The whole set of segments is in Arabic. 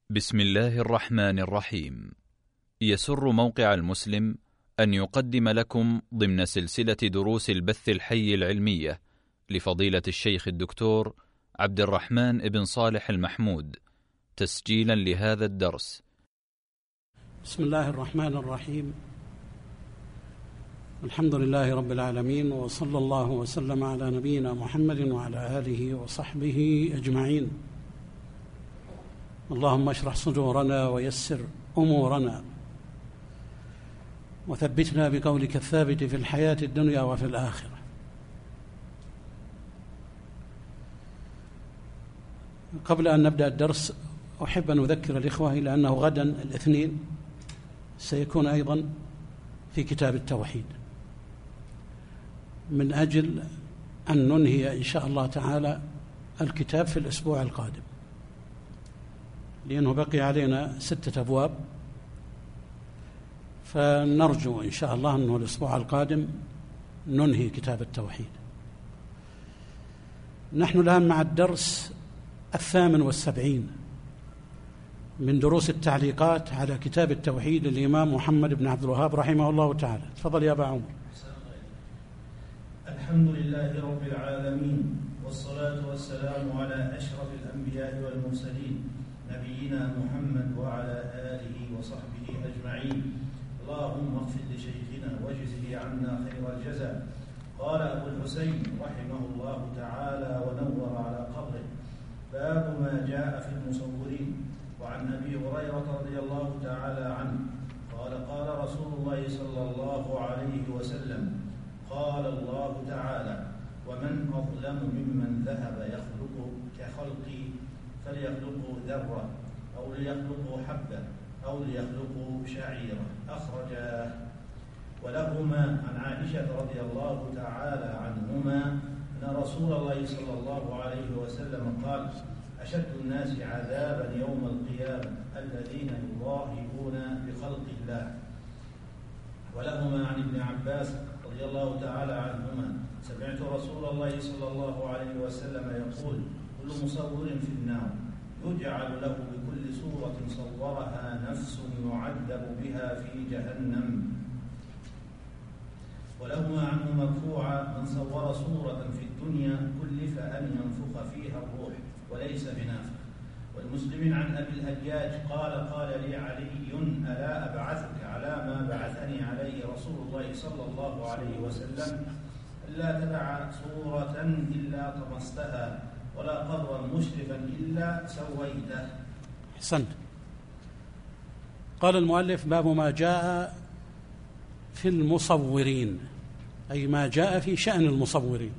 بسم الله الرحمن الرحيم. يسر موقع المسلم أن يقدم لكم ضمن سلسلة دروس البث الحي العلمية لفضيلة الشيخ الدكتور عبد الرحمن بن صالح المحمود تسجيلا لهذا الدرس. بسم الله الرحمن الرحيم. الحمد لله رب العالمين، وصلى الله وسلم على نبينا محمد وعلى آله وصحبه أجمعين. اللهم اشرح صدورنا ويسر أمورنا وثبتنا بقولك الثابت في الحياة الدنيا وفي الآخرة. قبل أن نبدأ الدرس أحب أن أذكر الإخوة إلى أنه غدا الاثنين سيكون أيضا في كتاب التوحيد، من أجل أن ننهي إن شاء الله تعالى الكتاب في الأسبوع القادم، لأنه بقي علينا 6 أبواب، فنرجو إن شاء الله أنه الأسبوع القادم ننهي كتاب التوحيد. نحن الآن مع الدرس 78 من دروس التعليقات على كتاب التوحيد للإمام محمد بن عبد الوهاب رحمه الله تعالى. تفضل يا أبا عمر. الحمد لله رب العالمين، والصلاة والسلام على أشرف الأنبياء والمرسلين نبينا محمد وعلى آله وصحبه أجمعين. اللهم اغفر لشيخنا واجزه عنا خير الجزاء. قال أبو الحسين رحمه الله تعالى ونور على قبره: باب ما جاء في المصورين. وعن أبي هريرة رضي الله تعالى عنه قال: قال رسول الله صلى الله عليه وسلم: قال الله تعالى: ومن أظلم ممن ذهب يخلق كخلقي فليخلقوا ذرة أو ليخلقوا حبة أو ليخلقوا شعيرة. أخرجاه. ولهما عن عائشة رضي الله تعالى عنهما أن رسول الله صلى الله عليه وسلم قال: أشد الناس عذابا يوم القيامة الذين يضاهئون بخلق الله. ولهما عن ابن عباس رضي الله تعالى عنهما: سمعت رسول الله صلى الله عليه وسلم يقول: كل مصور في النار يجعل له بكل صورة صورها نفس يعذب بها في جهنم. ولهما عنه مرفوعا: من صور صورة في الدنيا كلف أن ينفخ فيها الروح وليس بنافخ. والمسلم عن أبي الهجاج قال: قال لي علي: ألا أبعثك على ما بعثني عليه رسول الله صلى الله عليه وسلم؟ ألا تدع صورة إلا طمستها ولا قبرا مشرفا إلا سويته. أحسنت. قال المؤلف: باب ما جاء في المصورين، أي ما جاء في شأن المصورين.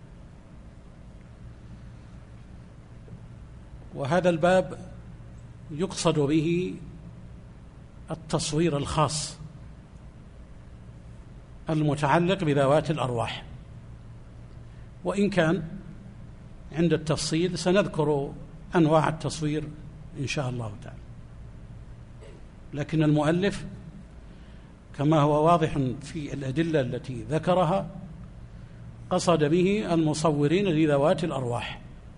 وهذا الباب يقصد به التصوير الخاص المتعلق بذوات الأرواح، وإن كان عند التفصيل سنذكر أنواع التصوير إن شاء الله تعالى، لكن المؤلف كما هو واضح في الأدلة التي ذكرها قصد به المصورين لذوات الأرواح.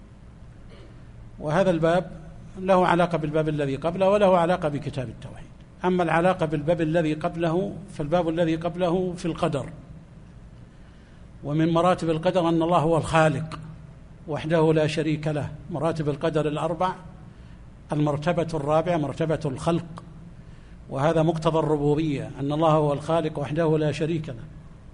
وهذا الباب له علاقة بالباب الذي قبله وله علاقة بكتاب التوحيد. أما العلاقة بالباب الذي قبله فالباب الذي قبله في القدر، ومن مراتب القدر أن الله هو الخالق وحده لا شريك له. مراتب القدر الأربع، المرتبة الرابعة مرتبة الخلق، وهذا مقتضى الربوبية، أن الله هو الخالق وحده لا شريك له.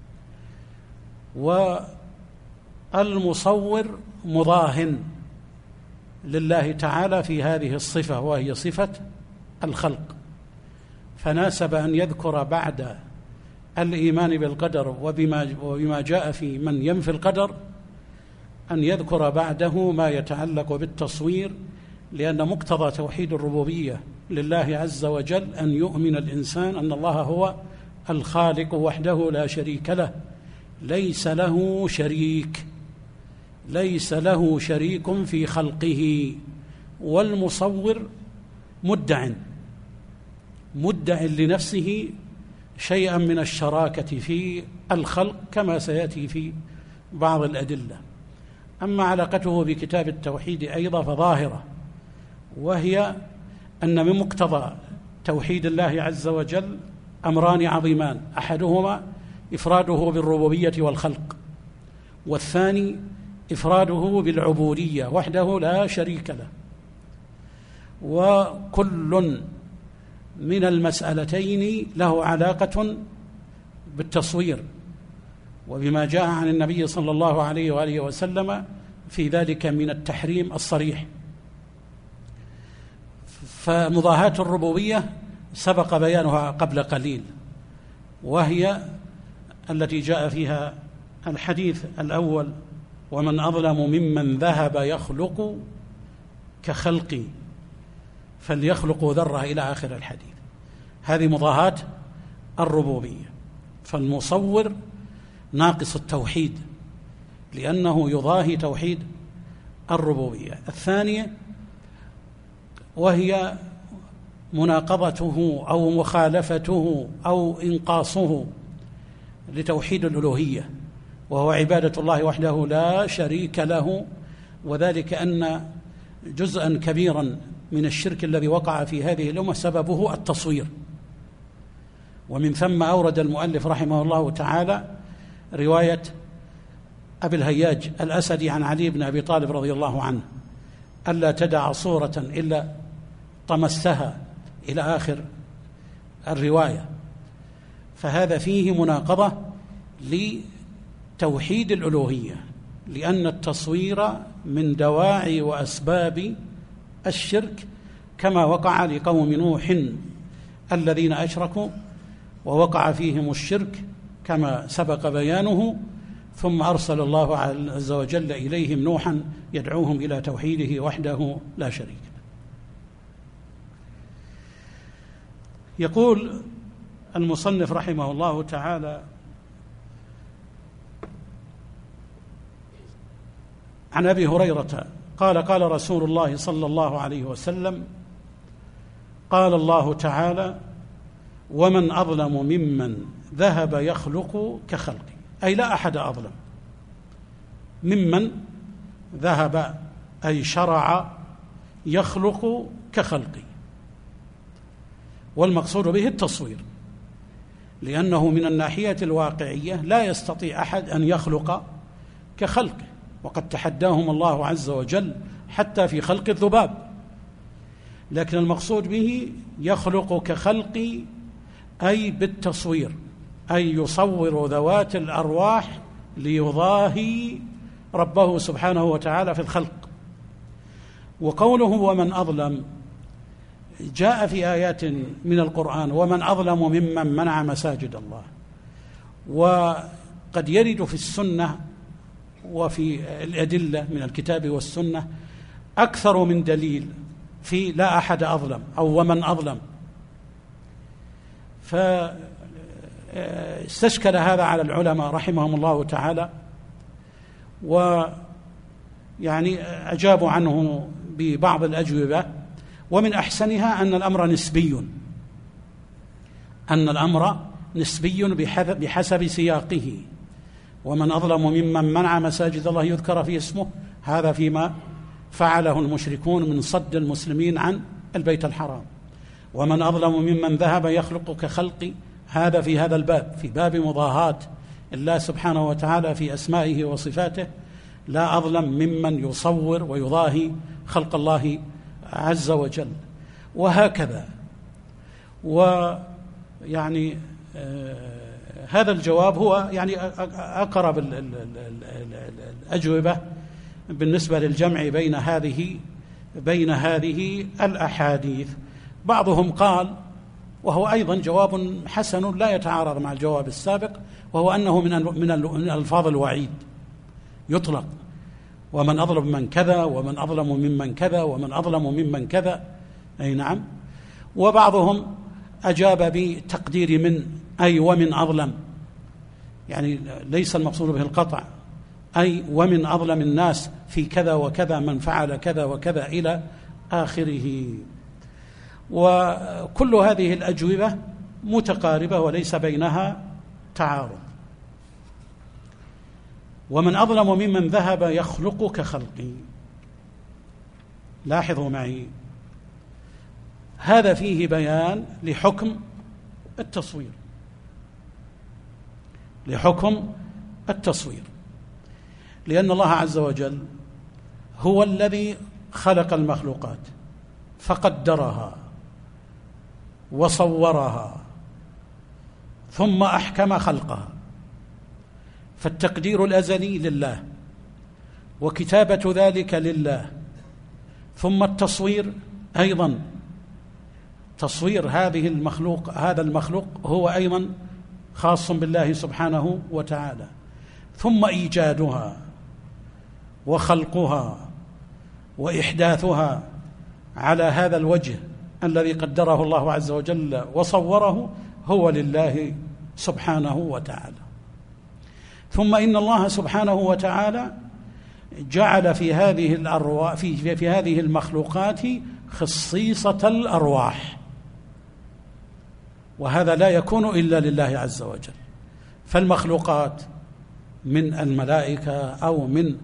والمصور مضاهن لله تعالى في هذه الصفة، وهي صفة الخلق، فناسب أن يذكر بعد الإيمان بالقدر وبما جاء في من ينفي القدر أن يذكر بعده ما يتعلق بالتصوير، لأن مقتضى توحيد الربوبية لله عز وجل أن يؤمن الإنسان أن الله هو الخالق وحده لا شريك له، ليس له شريك في خلقه. والمصور مدع لنفسه شيئا من الشراكة في الخلق كما سيأتي في بعض الأدلة. أما علاقته بكتاب التوحيد أيضا فظاهرة، وهي أن من مقتضى توحيد الله عز وجل أمران عظيمان: أحدهما إفراده بالربوبية والخلق، والثاني إفراده بالعبودية وحده لا شريك له. وكل من المسألتين له علاقة بالتصوير، وبما جاء عن النبي صلى الله عليه وآله وسلم في ذلك من التحريم الصريح. فمضاهاة الربوبية سبق بيانها قبل قليل، وهي التي جاء فيها الحديث الأول: ومن أظلم ممن ذهب يخلق كخلقي فليخلق ذرة إلى آخر الحديث. هذه مضاهاة الربوبية، فالمصور ناقص التوحيد لأنه يضاهي توحيد الربوبية. الثانية وهي مناقضته أو مخالفته أو إنقاصه لتوحيد الألوهية، وهو عبادة الله وحده لا شريك له، وذلك أن جزءا كبيرا من الشرك الذي وقع في هذه الأمة سببه التصوير. ومن ثم أورد المؤلف رحمه الله تعالى رواية أبي الهياج الأسدي عن علي بن أبي طالب رضي الله عنه: ألا تدع صورة إلا طمستها إلى آخر الرواية. فهذا فيه مناقضة لتوحيد الألوهية، لأن التصوير من دواعي وأسباب الشرك، كما وقع لقوم نوح الذين أشركوا ووقع فيهم الشرك كما سبق بيانه، ثم أرسل الله عز وجل إليهم نوحا يدعوهم إلى توحيده وحده لا شريك له. يقول المصنف رحمه الله تعالى: عن أبي هريرة قال: قال رسول الله صلى الله عليه وسلم: قال الله تعالى: ومن أظلم ممن ذهب يخلق كخلقي. أي لا أحد أظلم ممن ذهب أي شرع يخلق كخلقي، والمقصود به التصوير، لأنه من الناحية الواقعية لا يستطيع أحد أن يخلق كخلقه، وقد تحداهم الله عز وجل حتى في خلق الذباب. لكن المقصود به يخلق كخلقي أي بالتصوير، أي يصور ذوات الأرواح ليضاهي ربه سبحانه وتعالى في الخلق. وقوله ومن أظلم جاء في آيات من القرآن: ومن أظلم ممن منع مساجد الله. وقد يرد في السنة وفي الأدلة من الكتاب والسنة أكثر من دليل في لا أحد أظلم أو ومن أظلم. فاستشكل هذا على العلماء رحمهم الله تعالى، ويعني أجابوا عنه ببعض الأجوبة، ومن أحسنها أن الأمر نسبي، أن الأمر نسبي بحسب سياقه. ومن أظلم ممن منع مساجد الله يذكر فيه اسمه، هذا فيما فعله المشركون من صد المسلمين عن البيت الحرام. ومن أظلم ممن ذهب يخلق كخلقي، هذا في هذا الباب، في باب مضاهاة الله سبحانه وتعالى في أسمائه وصفاته. لا أظلم ممن يصور ويضاهي خلق الله عز وجل، وهكذا. ويعني هذا الجواب هو يعني أقرب الأجوبة بالنسبة للجمع بين هذه الأحاديث. بعضهم قال، وهو أيضا جواب حسن لا يتعارض مع الجواب السابق، وهو أنه من ألفاظ الوعيد، يطلق: ومن أظلم من كذا، ومن أظلم ممن كذا، ومن أظلم ممن كذا. أي نعم. وبعضهم أجاب بتقدير من، أي ومن أظلم، يعني ليس المقصود به القطع، أي ومن أظلم الناس في كذا وكذا من فعل كذا وكذا إلى آخره. وكل هذه الأجوبة متقاربة وليس بينها تعارض. ومن أظلم ممن ذهب يخلق كخلقي. لاحظوا معي، هذا فيه بيان لحكم التصوير، لحكم التصوير، لأن الله عز وجل هو الذي خلق المخلوقات فقدرها وصورها ثم أحكم خلقها، فالتقدير الأزلي لله وكتابة ذلك لله، ثم التصوير أيضا، تصوير هذا المخلوق هو أيضا خاص بالله سبحانه وتعالى، ثم إيجادها وخلقها وإحداثها على هذا الوجه الذي قدره الله عز وجل وصوره هو لله سبحانه وتعالى. ثم إن الله سبحانه وتعالى جعل في هذه المخلوقات خصيصة الأرواح، وهذا لا يكون إلا لله عز وجل. فالمخلوقات من الملائكة أو من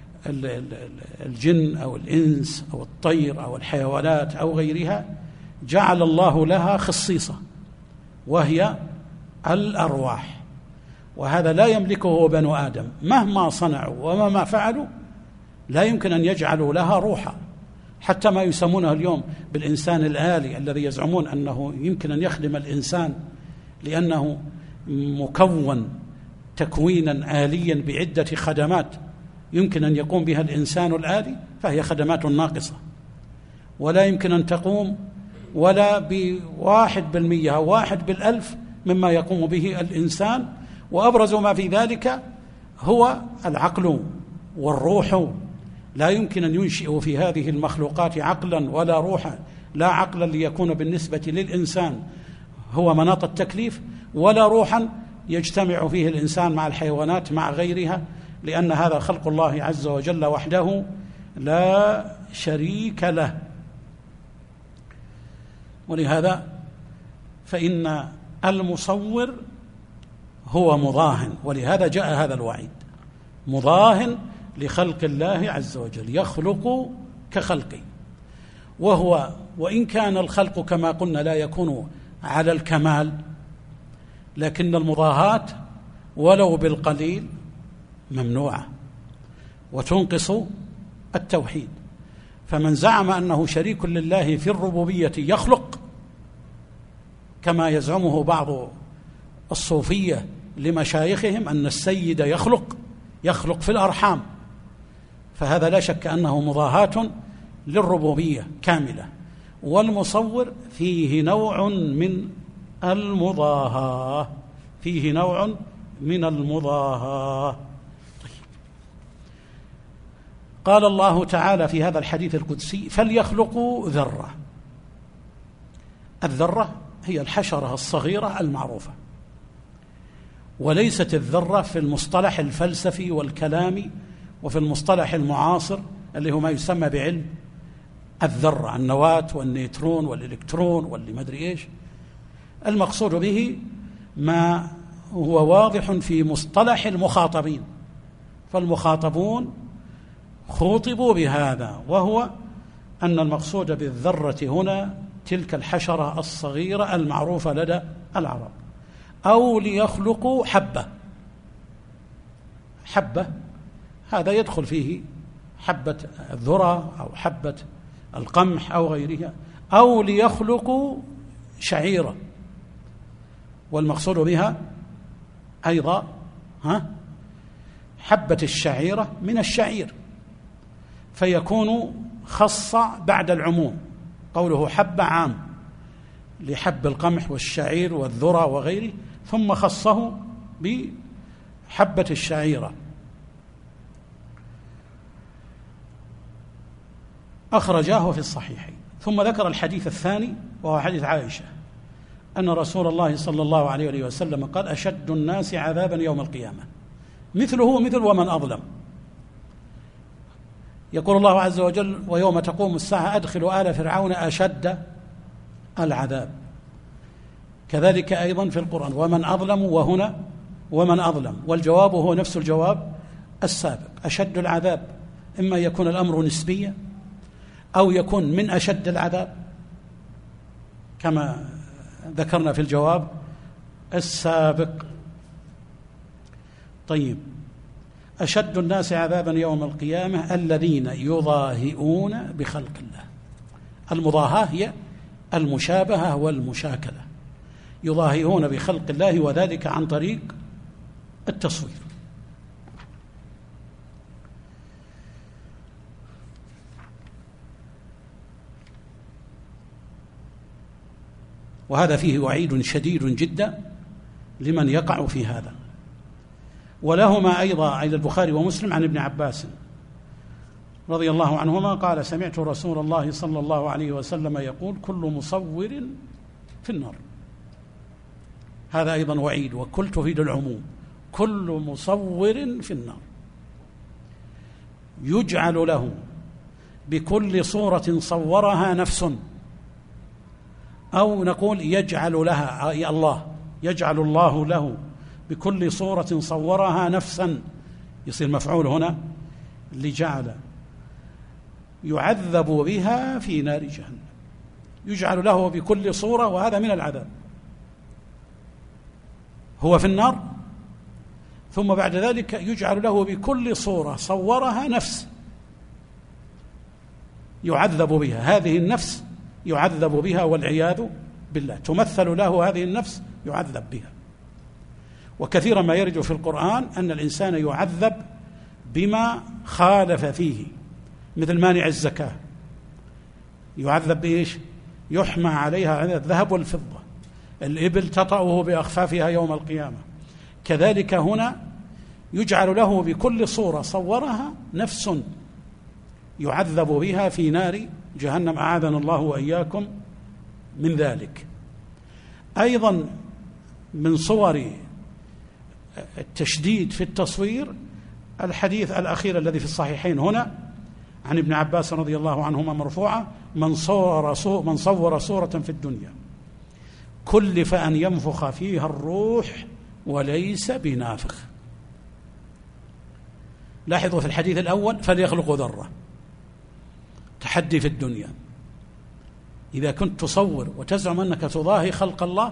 الجن أو الإنس أو الطير أو الحيوانات أو غيرها جعل الله لها خصيصة وهي الأرواح، وهذا لا يملكه بنو آدم مهما صنعوا ومهما فعلوا، لا يمكن أن يجعلوا لها روحا. حتى ما يسمونه اليوم بالإنسان الآلي الذي يزعمون أنه يمكن أن يخدم الإنسان لأنه مكون تكوينا آليا بعدة خدمات يمكن أن يقوم بها الإنسان الآلي، فهي خدمات ناقصة ولا يمكن أن تقوم ولا ب1% أو 1/1000 مما يقوم به الإنسان. وأبرز ما في ذلك هو العقل والروح، لا يمكن أن ينشئ في هذه المخلوقات عقلا ولا روحا، لا عقلا ليكون بالنسبة للإنسان هو مناط التكليف، ولا روحا يجتمع فيه الإنسان مع الحيوانات مع غيرها، لأن هذا خلق الله عز وجل وحده لا شريك له. ولهذا فإن المصور هو مضاهن، ولهذا جاء هذا الوعيد، مضاهن لخلق الله عز وجل، يخلق كخلقه، وهو وإن كان الخلق كما قلنا لا يكون على الكمال، لكن المضاهاة ولو بالقليل ممنوعة وتنقص التوحيد. فمن زعم أنه شريك لله في الربوبية يخلق كما يزعمه بعض الصوفية لمشايخهم أن السيد يخلق في الأرحام، فهذا لا شك أنه مضاهاة للربوبية كاملة. والمصور فيه نوع من المضاهاة، فيه نوع من المضاهاة. قال الله تعالى في هذا الحديث القدسي: فليخلقوا ذرة. الذرة هي الحشرة الصغيرة المعروفة، وليست الذرة في المصطلح الفلسفي والكلامي وفي المصطلح المعاصر اللي هو ما يسمى بعلم الذرة، النواة والنيوترون والإلكترون واللي ما أدري إيش. المقصود به ما هو واضح في مصطلح المخاطبين، فالمخاطبون خوطبوا بهذا، وهو أن المقصود بالذرة هنا تلك الحشرة الصغيرة المعروفة لدى العرب. أو ليخلقوا حبة هذا يدخل فيه حبة الذرة أو حبة القمح أو غيرها، أو ليخلقوا شعيرة، والمقصود بها أيضا حبة الشعيرة من الشعير، فيكون خص بعد العموم، قوله حبة عام لحب القمح والشعير والذرة وغيره، ثم خصه بحبة الشعيرة. أخرجاه في الصحيحين. ثم ذكر الحديث الثاني وهو حديث عائشة أن رسول الله صلى الله عليه وسلم قال: أشد الناس عذابا يوم القيامة مثله مثل ومن أظلم. يقول الله عز وجل: ويوم تقوم الساعة أدخلوا آل فرعون أشد العذاب. كذلك أيضا في القرآن: ومن أظلم، وهنا ومن أظلم، والجواب هو نفس الجواب السابق. أشد العذاب إما يكون الأمر نسبيا أو يكون من أشد العذاب، كما ذكرنا في الجواب السابق. طيب، أشد الناس عذابا يوم القيامة الذين يضاهئون بخلق الله. المضاهاة هي المشابهة والمشاكلة، يضاهئون بخلق الله، وذلك عن طريق التصوير. وهذا فيه وعيد شديد جدا لمن يقع في هذا. ولهما أيضا عند البخاري ومسلم عن ابن عباس رضي الله عنهما قال: سمعت رسول الله صلى الله عليه وسلم يقول: كل مصور في النار. هذا أيضا وعيد، وكل تفيد العموم، كل مصور في النار، يجعل له بكل صورة صورها نفس، أو نقول يجعل لها الله، يجعل الله له بكل صورة صورها نفسا، يصير مفعول هنا لجعل، يعذب بها في نار جهنم. يجعل له بكل صورة، وهذا من العذاب. هو في النار، ثم بعد ذلك يجعل له بكل صورة صورها نفس يعذب بها. هذه النفس يعذب بها والعياذ بالله، تمثل له هذه النفس يعذب بها. وكثيرا ما يرد في القرآن أن الإنسان يعذب بما خالف فيه، مثل مانع الزكاة يعذب بإيش؟ يحمى عليها الذهب والفضة، الإبل تطأه بأخفافها يوم القيامة. كذلك هنا يجعل له بكل صورة صورها نفس يعذب بها في نار جهنم، أعاذنا الله وإياكم من ذلك. أيضا من صور التشديد في التصوير الحديث الأخير الذي في الصحيحين هنا عن ابن عباس رضي الله عنهما مرفوعا: من صور صورة في الدنيا كلف أن ينفخ فيها الروح وليس بنافخ. لاحظوا في الحديث الأول: فليخلقوا ذرة، تحدي في الدنيا. إذا كنت تصور وتزعم أنك تضاهي خلق الله،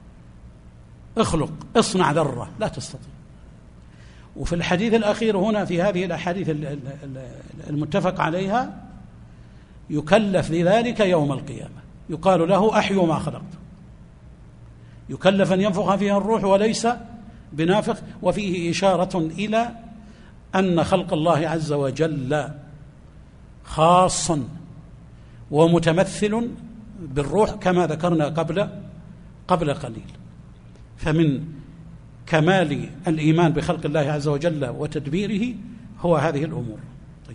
اصنع ذرة، لا تستطيع. وفي الحديث الأخير هنا في هذه الأحاديث المتفق عليها يكلف لذلك يوم القيامة، يقال له: أحيوا ما خلقت، يكلف أن ينفخ فيها الروح وليس بنافخ. وفيه إشارة إلى أن خلق الله عز وجل خاص ومتمثل بالروح كما ذكرنا قبل قليل. فمن كمال الإيمان بخلق الله عز وجل وتدبيره هو هذه الأمور. طيب،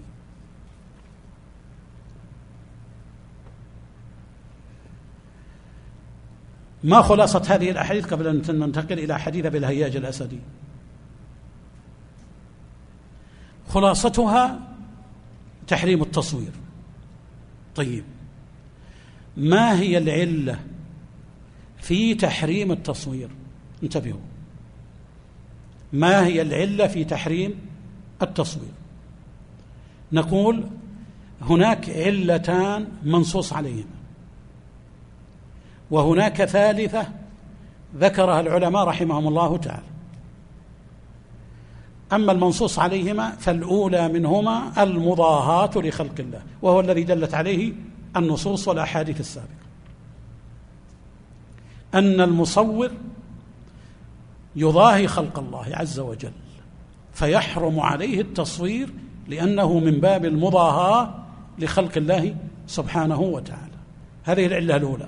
ما خلاصة هذه الأحاديث قبل أن ننتقل إلى حديث أبي الهياج الأسدي؟ خلاصتها تحريم التصوير. طيب، ما هي العلة في تحريم التصوير؟ انتبهوا، ما هي العلة في تحريم التصوير؟ نقول هناك علتان منصوص عليهما، وهناك ثالثة ذكرها العلماء رحمهم الله تعالى. أما المنصوص عليهما فالأولى منهما المضاهاة لخلق الله، وهو الذي دلت عليه النصوص والأحاديث السابقة، أن المصور يضاهي خلق الله عز وجل، فيحرم عليه التصوير لأنه من باب المضاهاة لخلق الله سبحانه وتعالى. هذه العلة الأولى.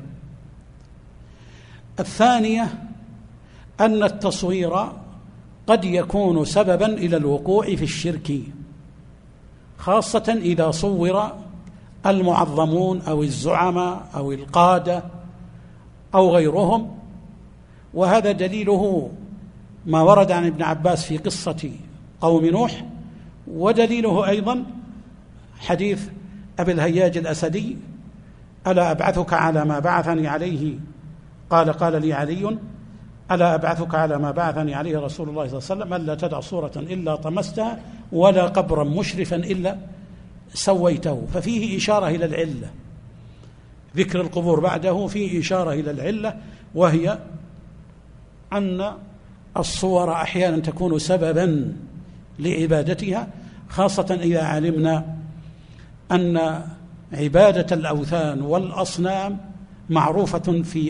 الثانية أن التصوير قد يكون سببا إلى الوقوع في الشرك، خاصة إذا صور المعظمون أو الزعماء أو القادة أو غيرهم. وهذا دليله ما ورد عن ابن عباس في قصة قوم نوح، ودليله أيضا حديث أبي الهياج الأسدي: ألا أبعثك على ما بعثني عليه؟ قال لي علي: ألا أبعثك على ما بعثني عليه رسول الله صلى الله عليه وسلم: ألا تدع صورة إلا طمستها ولا قبرا مشرفا إلا سويته. ففيه إشارة إلى العلة، ذكر القبور بعده فيه إشارة إلى العلة، وهي أن الصور أحيانا تكون سببا لعبادتها، خاصة إذا علمنا أن عبادة الأوثان والأصنام معروفة في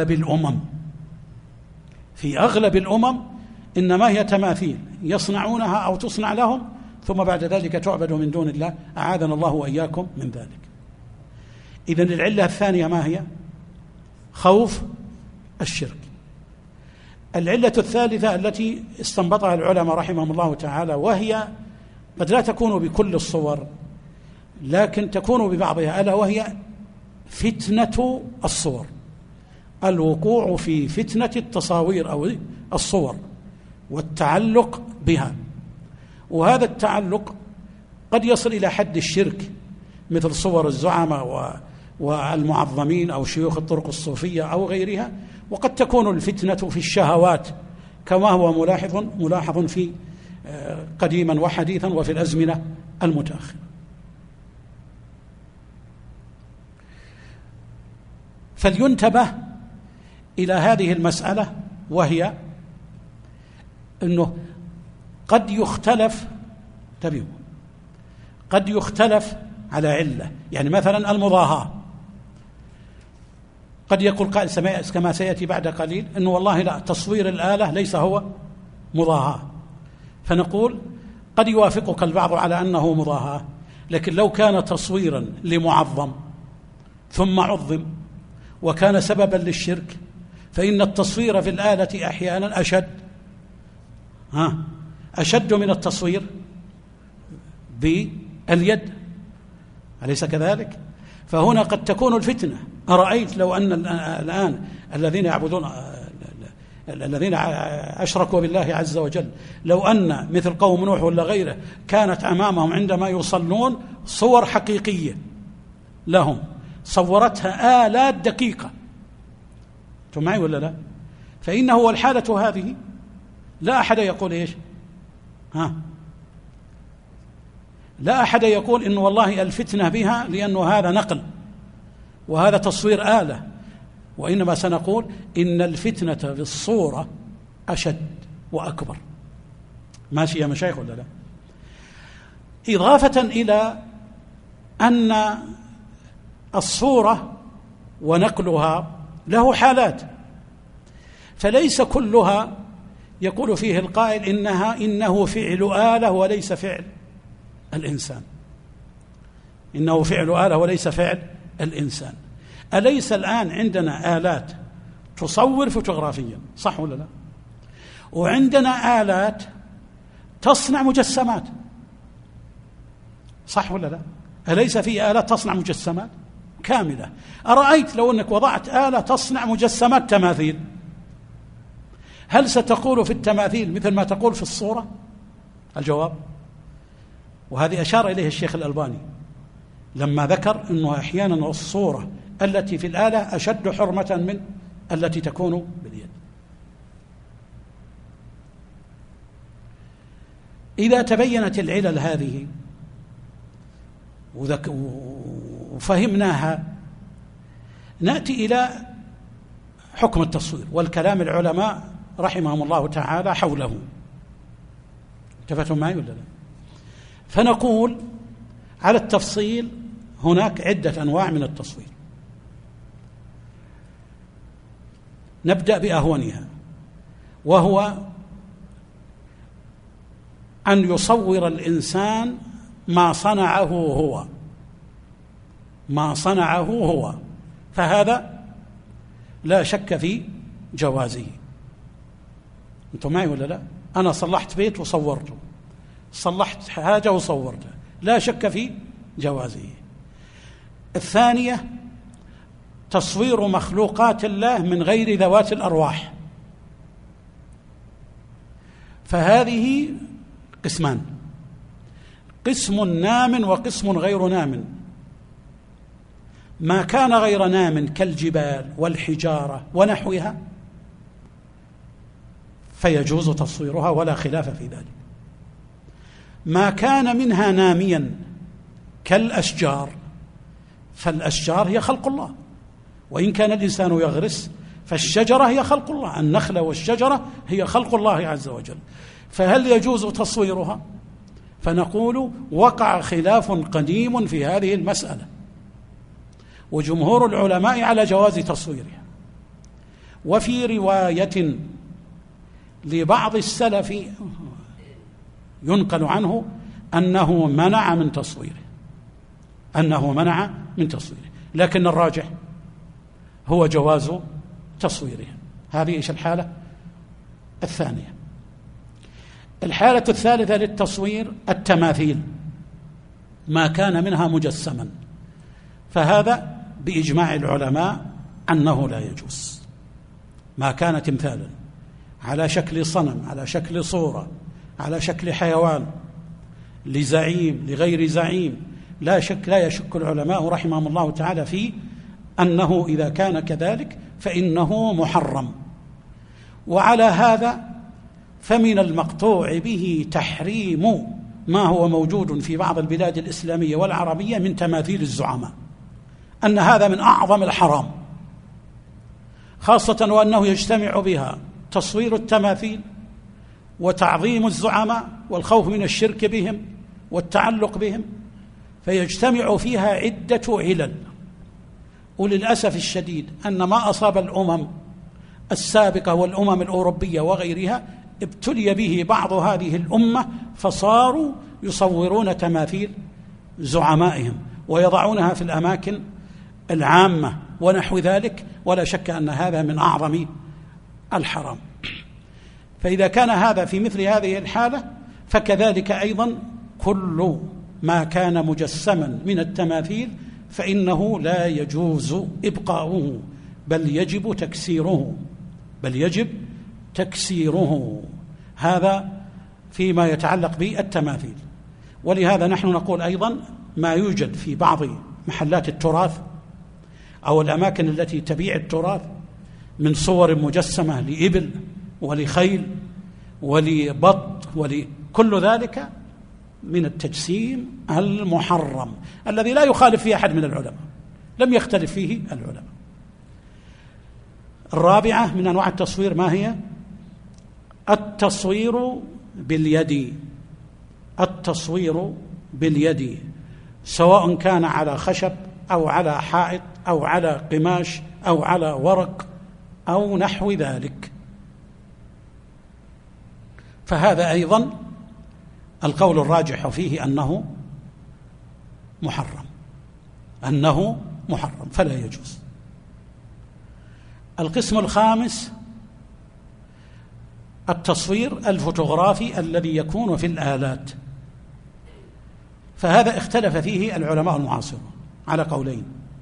أغلب الأمم إنما هي تماثيل يصنعونها أو تصنع لهم، ثم بعد ذلك تعبد من دون الله، أعاذنا الله وإياكم من ذلك. إذن العلة الثانية ما هي؟ خوف الشرك. العلة الثالثة التي استنبطها العلماء رحمهم الله تعالى، وهي قد لا تكون بكل الصور لكن تكون ببعضها، ألا وهي فتنة الصور، الوقوع في فتنة التصاوير أو الصور والتعلق بها. وهذا التعلق قد يصل إلى حد الشرك، مثل صور الزعماء والمعظمين أو شيوخ الطرق الصوفية أو غيرها. وقد تكون الفتنة في الشهوات كما هو ملاحظ في قديما وحديثا وفي الأزمنة المتأخرة. فلينتبه إلى هذه المسألة، وهي أنه قد يختلف على علة. يعني مثلا المضاهاة، قد يقول قائل كما سيأتي بعد قليل أنه والله لا، تصوير الآلة ليس هو مضاهاة، فنقول قد يوافقك البعض على أنه مضاهاة، لكن لو كان تصويرا لمعظم ثم عظم وكان سببا للشرك، فإن التصوير في الآلة أحيانا أشد من التصوير باليد، أليس كذلك؟ فهنا قد تكون الفتنة. أرأيت لو أن الآن الذين أشركوا بالله عز وجل، لو أن مثل قوم نوح ولا غيره كانت أمامهم عندما يصلون صور حقيقية لهم صورتها آلات دقيقة، أنتم معي ولا لا؟ فإنه والحالة هذه لا أحد يقول إيش؟ لا أحد يقول إن والله الفتنة بها لأنه هذا نقل وهذا تصوير آلة، وإنما سنقول إن الفتنة بالصورة أشد وأكبر. ماشي يا مشايخ ولا لا؟ إضافة إلى أن الصورة ونقلها له حالات، فليس كلها يقول فيه القائل إنه فعل آلة وليس فعل الإنسان، إنه فعل آلة وليس فعل الإنسان. أليس الآن عندنا آلات تصور فوتوغرافيا، صح ولا لا؟ وعندنا آلات تصنع مجسمات، صح ولا لا؟ أليس في آلات تصنع مجسمات كاملة؟ أرأيت لو أنك وضعت آلة تصنع مجسمات تماثيل، هل ستقول في التماثيل مثل ما تقول في الصورة؟ الجواب، وهذه أشار إليه الشيخ الألباني لما ذكر أنه أحيانا الصورة التي في الآلة أشد حرمة من التي تكون باليد. إذا تبينت العلل هذه وفهمناها، نأتي إلى حكم التصوير والكلام العلماء رحمهم الله تعالى حوله. انتبهتم معي ولا لا؟ فنقول على التفصيل هناك عدة أنواع من التصوير، نبدأ بأهونها، وهو أن يصور الإنسان ما صنعه هو، فهذا لا شك في جوازه. أنتم معي ولا لا؟ أنا صلحت بيت وصورته، صلحت حاجة وصورته، لا شك في جوازه. الثانية تصوير مخلوقات الله من غير ذوات الأرواح، فهذه قسمان، قسم نام وقسم غير نام. ما كان غير نام كالجبال والحجارة ونحوها فيجوز تصويرها ولا خلاف في ذلك. ما كان منها ناميا كالأشجار، فالأشجار هي خلق الله وإن كان الإنسان يغرس فالشجرة هي خلق الله، النخلة والشجرة هي خلق الله عز وجل، فهل يجوز تصويرها؟ فنقول وقع خلاف قديم في هذه المسألة، وجمهور العلماء على جواز تصويرها. وفي رواية لبعض السلف ينقل عنه أنه منع من تصويره، لكن الراجح هو جواز تصويرها. هذه إيش الحالة الثانية. الحالة الثالثة للتصوير التماثيل، ما كان منها مجسما، فهذا بإجماع العلماء أنه لا يجوز. ما كان تمثالا على شكل صنم، على شكل صورة، على شكل حيوان، لزعيم لغير زعيم، لا يشك العلماء رحمهم الله تعالى في أنه إذا كان كذلك فإنه محرم. وعلى هذا فمن المقطوع به تحريم ما هو موجود في بعض البلاد الإسلامية والعربية من تماثيل الزعماء، أن هذا من أعظم الحرام، خاصة وأنه يجتمع بها تصوير التماثيل وتعظيم الزعماء والخوف من الشرك بهم والتعلق بهم، فيجتمع فيها عدة علل. وللأسف الشديد أن ما أصاب الأمم السابقة والأمم الأوروبية وغيرها ابتلي به بعض هذه الأمة، فصاروا يصورون تماثيل زعمائهم ويضعونها في الأماكن العامة ونحو ذلك، ولا شك أن هذا من أعظم الحرام. فإذا كان هذا في مثل هذه الحالة، فكذلك أيضا كل ما كان مجسما من التماثيل فإنه لا يجوز إبقاؤه، بل يجب تكسيره. هذا فيما يتعلق بالتماثيل. ولهذا نحن نقول أيضا ما يوجد في بعض محلات التراث أو الأماكن التي تبيع التراث من صور مجسمة لإبل ولخيل ولبط كل ذلك من التجسيم المحرم الذي لا يخالف فيه أحد من العلماء، لم يختلف فيه العلماء. الرابعة من أنواع التصوير ما هي؟ التصوير باليد، سواء كان على خشب أو على حائط أو على قماش أو على ورق أو نحو ذلك، فهذا أيضا القول الراجح فيه أنه محرم فلا يجوز. القسم الخامس التصوير الفوتوغرافي الذي يكون في الآلات، فهذا اختلف فيه العلماء المعاصرون على قولين.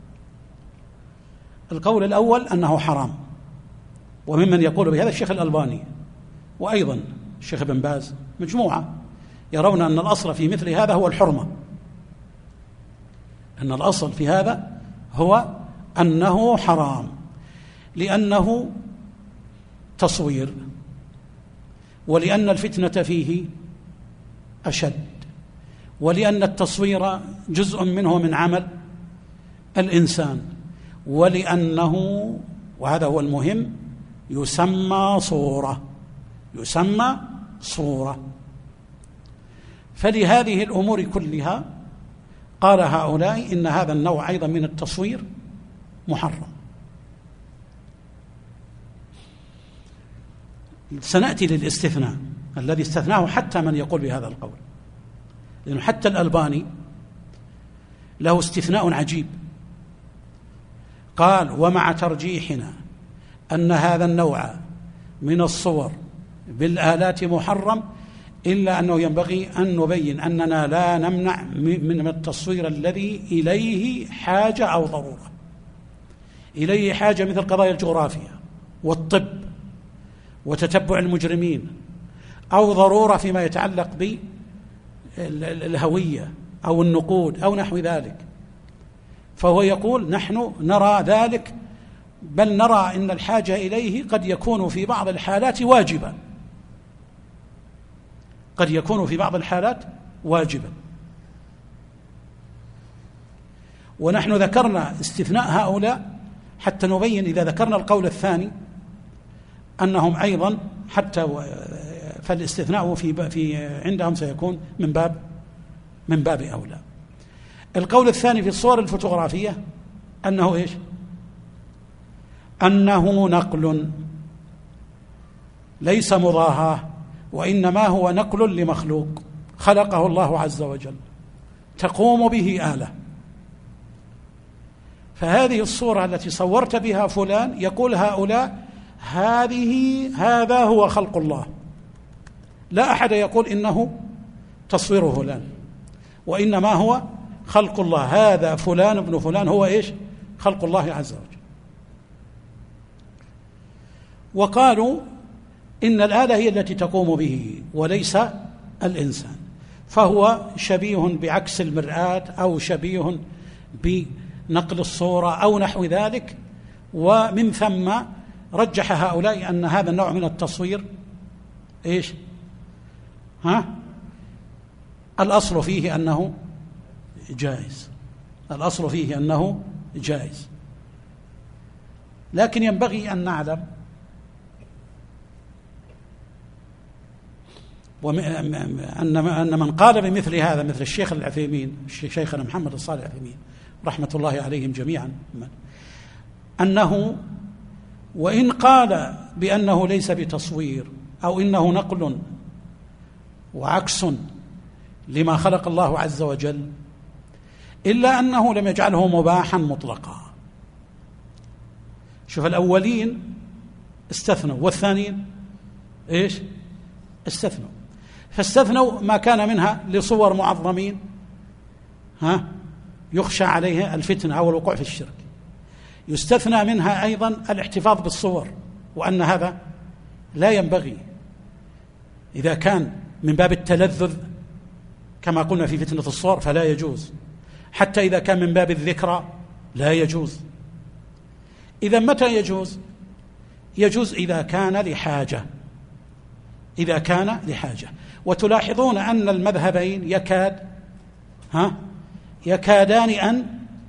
القول الأول أنه حرام، وممن يقول بهذا الشيخ الألباني وأيضا الشيخ ابن باز، مجموعة يرون أن الأصل في مثل هذا هو الحرمة، أن الأصل في هذا هو أنه حرام، لأنه تصوير، ولأن الفتنة فيه أشد، ولأن التصوير جزء منه من عمل الإنسان، ولأنه وهذا هو المهم يسمى صورة. فلهذه الأمور كلها قال هؤلاء إن هذا النوع أيضا من التصوير محرم. سنأتي للاستثناء الذي استثناه حتى من يقول بهذا القول، لأنه حتى الألباني له استثناء عجيب، قال ومع ترجيحنا أن هذا النوع من الصور بالآلات محرم، إلا أنه ينبغي أن نبين أننا لا نمنع من التصوير الذي إليه حاجة أو ضرورة، إليه حاجة مثل قضايا الجغرافيا والطب وتتبع المجرمين، أو ضرورة فيما يتعلق بالهوية أو النقود أو نحو ذلك. فهو يقول نحن نرى ذلك، بل نرى إن الحاجة إليه قد يكون في بعض الحالات واجبا، ونحن ذكرنا استثناء هؤلاء حتى نبين إذا ذكرنا القول الثاني أنهم أيضا حتى فالاستثناء في عندهم سيكون من باب أولى. القول الثاني في الصور الفوتوغرافية أنه إيش؟ أنه نقل ليس مضاهاة، وإنما هو نقل لمخلوق خلقه الله عز وجل تقوم به آلة. فهذه الصورة التي صورت بها فلان يقول هؤلاء هذا هو خلق الله، لا أحد يقول إنه تصوير فلان، وإنما هو خلق الله. هذا فلان ابن فلان هو إيش؟ خلق الله عز وجل. وقالوا إن الآلة هي التي تقوم به وليس الإنسان، فهو شبيه بعكس المرآة أو شبيه بنقل الصورة أو نحو ذلك. ومن ثم رجح هؤلاء أن هذا النوع من التصوير إيش؟ الأصل فيه أنه جائز، الأصل فيه أنه جائز. لكن ينبغي أن نعلم أن من قال بمثل هذا مثل الشيخ العثيمين، شيخنا محمد الصالح العثيمين رحمة الله عليهم جميعا، أنه وإن قال بأنه ليس بتصوير أو إنه نقل وعكس لما خلق الله عز وجل، إلا أنه لم يجعله مباحا مطلقا. شوف الأولين استثنوا والثانيين إيش؟ استثنوا. فاستثنوا ما كان منها لصور معظمين يخشى عليها الفتنة أو الوقوع في الشرك. يستثنى منها أيضا الاحتفاظ بالصور، وأن هذا لا ينبغي إذا كان من باب التلذذ كما قلنا في فتنة الصور فلا يجوز، حتى إذا كان من باب الذكرى لا يجوز. إذا متى يجوز؟ يجوز إذا كان لحاجة، إذا كان لحاجة. وتلاحظون أن المذهبين يكادان أن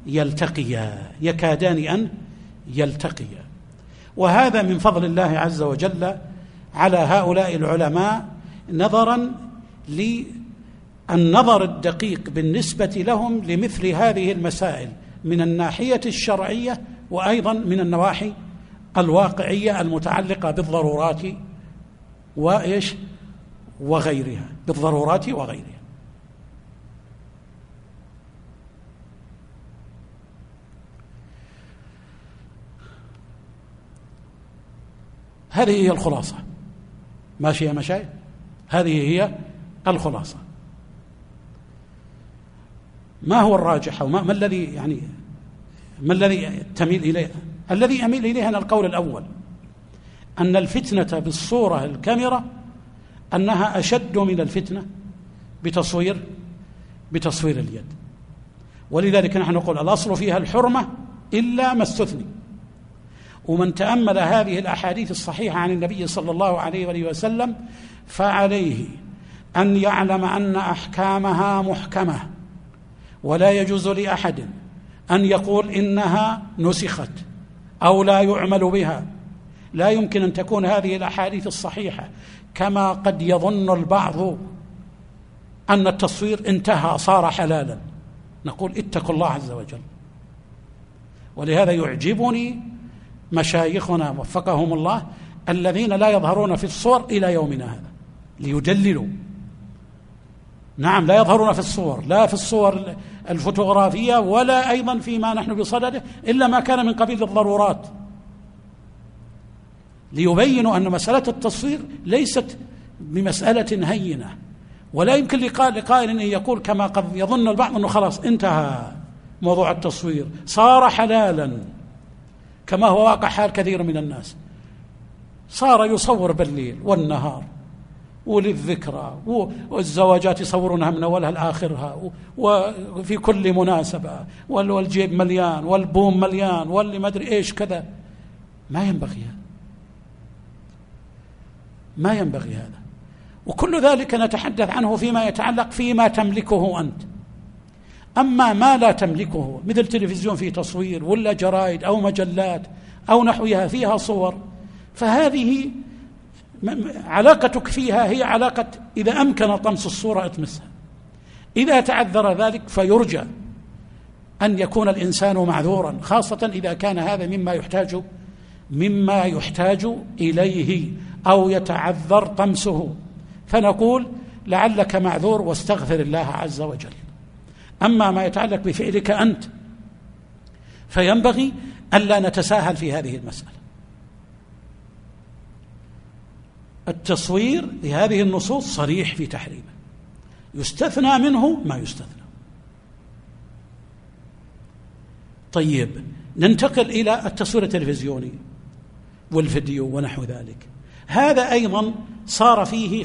يلتقيا، وهذا من فضل الله عز وجل على هؤلاء العلماء، نظرا للنظر الدقيق بالنسبة لهم لمثل هذه المسائل من الناحية الشرعية، وأيضا من النواحي الواقعية المتعلقة بالضرورات وإيش وغيرها، بالضرورات وغيرها. هذه هي الخلاصة. ماشي يا مشايخ؟ هذه هي الخلاصة. ما هو الراجح أو ما الذي تميل إليه؟ الذي أميل إليه أنا القول الأول، أن الفتنة بالصورة الكاميرا أنها أشد من الفتنة بتصوير اليد. ولذلك نحن نقول الأصل فيها الحرمة إلا ما استثني. ومن تأمل هذه الأحاديث الصحيحة عن النبي صلى الله عليه وآله وسلم فعليه أن يعلم أن أحكامها محكمة، ولا يجوز لأحد أن يقول إنها نسخت أو لا يعمل بها. لا يمكن أن تكون هذه الأحاديث الصحيحة كما قد يظن البعض أن التصوير انتهى صار حلالا. نقول اتقوا الله عز وجل. ولهذا يعجبني مشايخنا وفقهم الله الذين لا يظهرون في الصور إلى يومنا هذا ليدللوا. نعم، لا يظهرون في الصور، لا في الصور الفوتوغرافية ولا أيضا فيما نحن بصدده إلا ما كان من قبيل الضرورات، ليبينوا أن مسألة التصوير ليست بمسألة هينة. ولا يمكن لقائل أن يقول كما قد يظن البعض أنه خلاص انتهى موضوع التصوير صار حلالا، كما هو واقع حال كثير من الناس. صار يصور بالليل والنهار وللذكرى، والزواجات يصورونها من أولها لآخرها، وفي كل مناسبة، والجيب مليان والبوم مليان واللي ما أدري إيش كذا. ما ينبغي هذا. وكل ذلك نتحدث عنه فيما يتعلق فيما تملكه أنت. أما ما لا تملكه مثل تلفزيون فيه تصوير ولا جرائد أو مجلات أو نحوها فيها صور، فهذه علاقتك فيها هي علاقة إذا أمكن طمس الصورة اطمسها. إذا تعذر ذلك فيرجى أن يكون الإنسان معذورا، خاصة إذا كان هذا مما يحتاج إليه أو يتعذر طمسه، فنقول لعلك معذور واستغفر الله عز وجل. أما ما يتعلق بفعلك أنت فينبغي ألا نتساهل في هذه المسألة. التصوير لهذه النصوص صريح في تحريمه، يستثنى منه ما يستثنى. طيب، ننتقل إلى التصوير التلفزيوني والفيديو ونحو ذلك. هذا أيضا صار فيه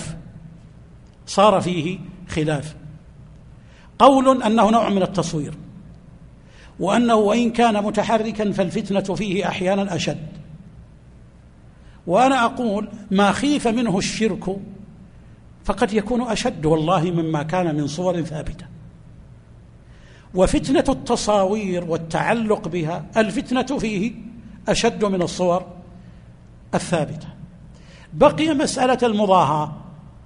خلاف، قول أنه نوع من التصوير، وأنه وإن كان متحركا فالفتنة فيه أحيانا أشد. وأنا أقول ما خيف منه الشرك فقد يكون أشد والله مما كان من صور ثابتة. وفتنة التصاوير والتعلق بها الفتنة فيه أشد من الصور الثابتة. بقي مسألة المضاهاة،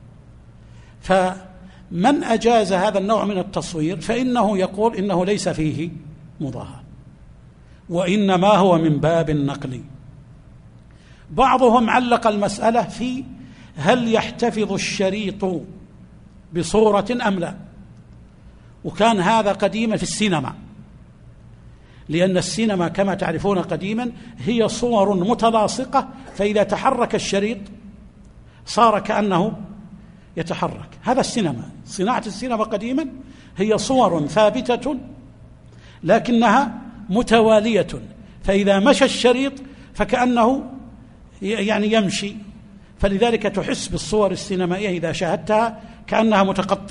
فمن أجاز هذا النوع من التصوير فإنه يقول إنه ليس فيه مضاهاة وإنما هو من باب النقل. بعضهم علق المسألة في هل يحتفظ الشريط بصورة أم لا، وكان هذا قديما في السينما، لأن السينما كما تعرفون قديما هي صور متلاصقة، فإذا تحرك الشريط صار كأنه يتحرك. هذا السينما، صناعة السينما قديما هي صور ثابتة لكنها متوالية، فإذا مشى الشريط فكأنه يعني يمشي، فلذلك تحس بالصور السينمائية إذا شاهدتها كأنها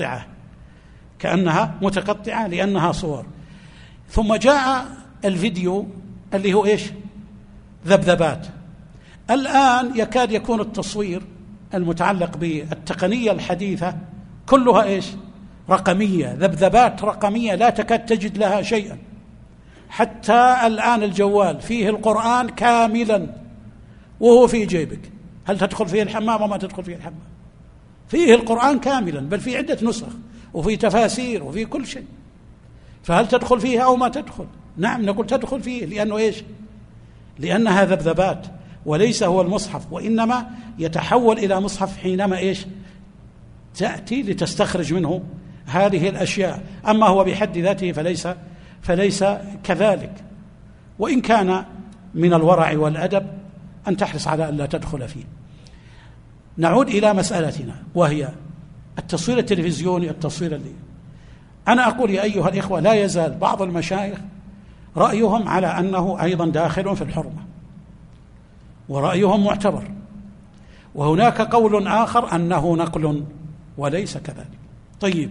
متقطعة لأنها صور. ثم جاء الفيديو اللي هو إيش؟ ذبذبات. الآن يكاد يكون التصوير المتعلق بالتقنية الحديثة كلها إيش؟ رقمية، ذبذبات رقمية لا تكاد تجد لها شيئا. حتى الآن الجوال فيه القرآن كاملا وهو في جيبك، هل تدخل فيه الحمام وما تدخل فيه الحمام؟ فيه القرآن كاملا، بل في عدة نسخ وفي تفاسير وفي كل شيء، فهل تدخل فيه أو ما تدخل؟ نعم نقول تدخل فيه، لأنه إيش؟ لأنها ذبذبات وليس هو المصحف، وإنما يتحول إلى مصحف حينما إيش؟ تأتي لتستخرج منه هذه الأشياء. أما هو بحد ذاته فليس كذلك، وإن كان من الورع والأدب أن تحرص على أن لا تدخل فيه. نعود إلى مسألتنا، وهي التصوير التلفزيوني. التصوير اللي أنا أقول يا أيها الإخوة لا يزال بعض المشايخ رأيهم على أنه أيضا داخل في الحرمة، ورأيهم معتبر، وهناك قول آخر أنه نقل وليس كذلك. طيب،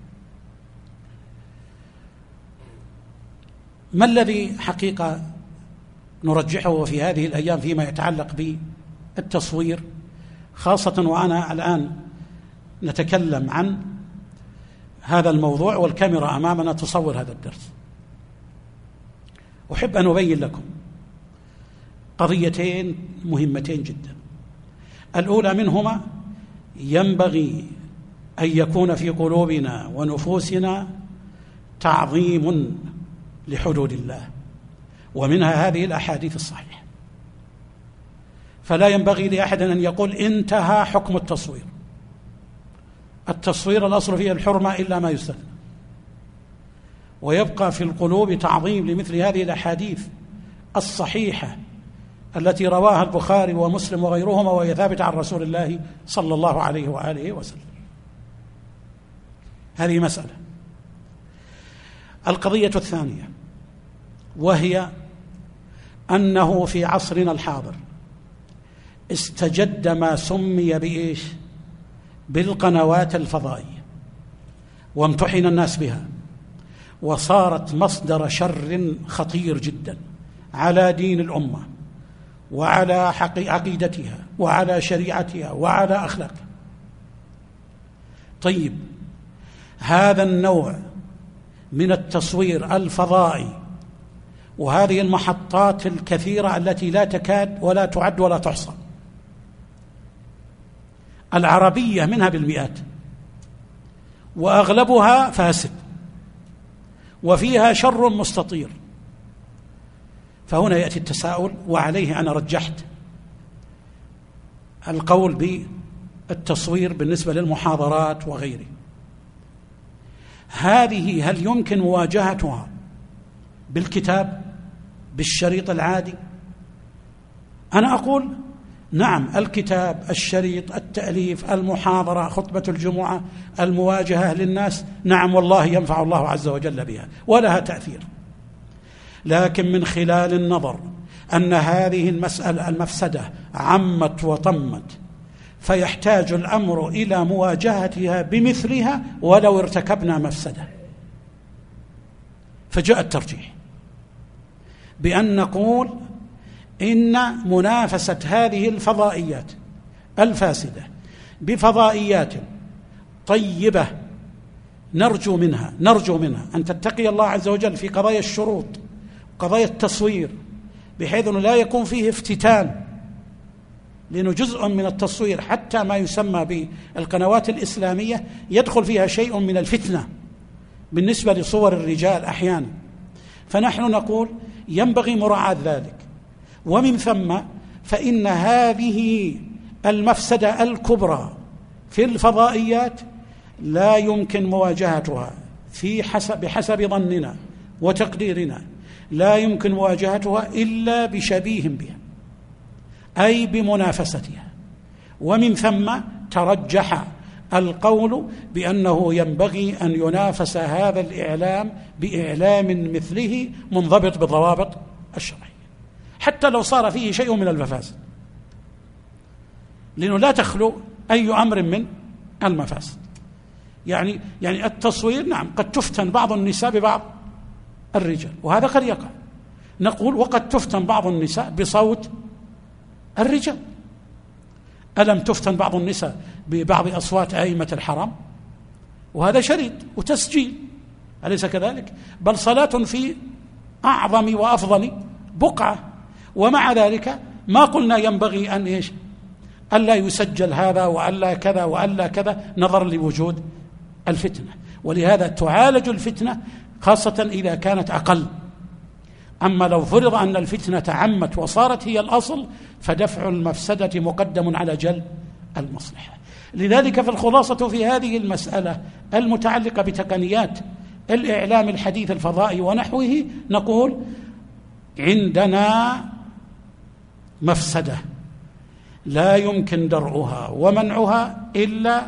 ما الذي حقيقة نرجحه في هذه الأيام فيما يتعلق بالتصوير، خاصة وأنا الآن نتكلم عن هذا الموضوع والكاميرا أمامنا تصور هذا الدرس؟ أحب أن أبين لكم قضيتين مهمتين جدا. الأولى منهما ينبغي أن يكون في قلوبنا ونفوسنا تعظيم لحدود الله، ومنها هذه الأحاديث الصحيحة. فلا ينبغي لأحد أن يقول انتهى حكم التصوير. التصوير الأصل فيه الحرمة إلا ما يستثنى، ويبقى في القلوب تعظيم لمثل هذه الأحاديث الصحيحة التي رواها البخاري ومسلم وغيرهما، وهي ثابتة عن رسول الله صلى الله عليه وآله وسلم. هذه مسألة. القضية الثانية وهي أنه في عصرنا الحاضر استجد ما سمي بإيش؟ بالقنوات الفضائية، وامتحن الناس بها، وصارت مصدر شر خطير جدا على دين الأمة وعلى عقيدتها وعلى شريعتها وعلى أخلاقها. طيب، هذا النوع من التصوير الفضائي وهذه المحطات الكثيرة التي لا تكاد ولا تعد ولا تحصى، العربية منها بالمئات، وأغلبها فاسد وفيها شر مستطير. فهنا يأتي التساؤل، وعليه أنا رجحت القول بالتصوير بالنسبة للمحاضرات وغيره. هذه هل يمكن مواجهتها بالكتاب بالشريط العادي؟ أنا أقول نعم، الكتاب، الشريط، التأليف، المحاضرة، خطبة الجمعة، المواجهة للناس، نعم والله ينفع الله عز وجل بها ولها تأثير. لكن من خلال النظر أن هذه المفسدة عمت وطمت، فيحتاج الأمر إلى مواجهتها بمثلها ولو ارتكبنا مفسدة. فجاء الترجيح بأن نقول إن منافسة هذه الفضائيات الفاسدة بفضائيات طيبة نرجو منها أن تتقي الله عز وجل في قضايا الشروط، قضايا التصوير، بحيث أنه لا يكون فيه افتتان، لأنه جزء من التصوير حتى ما يسمى بالقنوات الإسلامية يدخل فيها شيء من الفتنة بالنسبة لصور الرجال أحيانا. فنحن نقول ينبغي مراعاة ذلك. ومن ثم فإن هذه المفسدة الكبرى في الفضائيات لا يمكن مواجهتها بحسب ظننا وتقديرنا، لا يمكن مواجهتها إلا بشبيه بها، أي بمنافستها. ومن ثم ترجح القول بأنه ينبغي أن ينافس هذا الإعلام بإعلام مثله منضبط بالضوابط الشرعية، حتى لو صار فيه شيء من المفاسد، لأنه لا تخلو أي أمر من المفاسد. يعني التصوير نعم قد تفتن بعض النساء ببعض الرجال، وهذا قد يقع. نقول وقد تفتن بعض النساء بصوت الرجال. ألم تفتن بعض النساء ببعض أصوات أئمة الحرم؟ وهذا شريط وتسجيل، أليس كذلك؟ بل صلاة في أعظم وأفضل بقعة، ومع ذلك ما قلنا ينبغي أن ألا يسجل هذا وألا كذا وألا كذا نظرا لوجود الفتنة. ولهذا تعالج الفتنة خاصة إذا كانت أقل. أما لو فرض أن الفتنة عمت وصارت هي الأصل فدفع المفسدة مقدم على جلب المصلحة. لذلك فالخلاصة في هذه المسألة المتعلقة بتقنيات الإعلام الحديث الفضائي ونحوه، نقول عندنا مفسدة لا يمكن درءها ومنعها إلا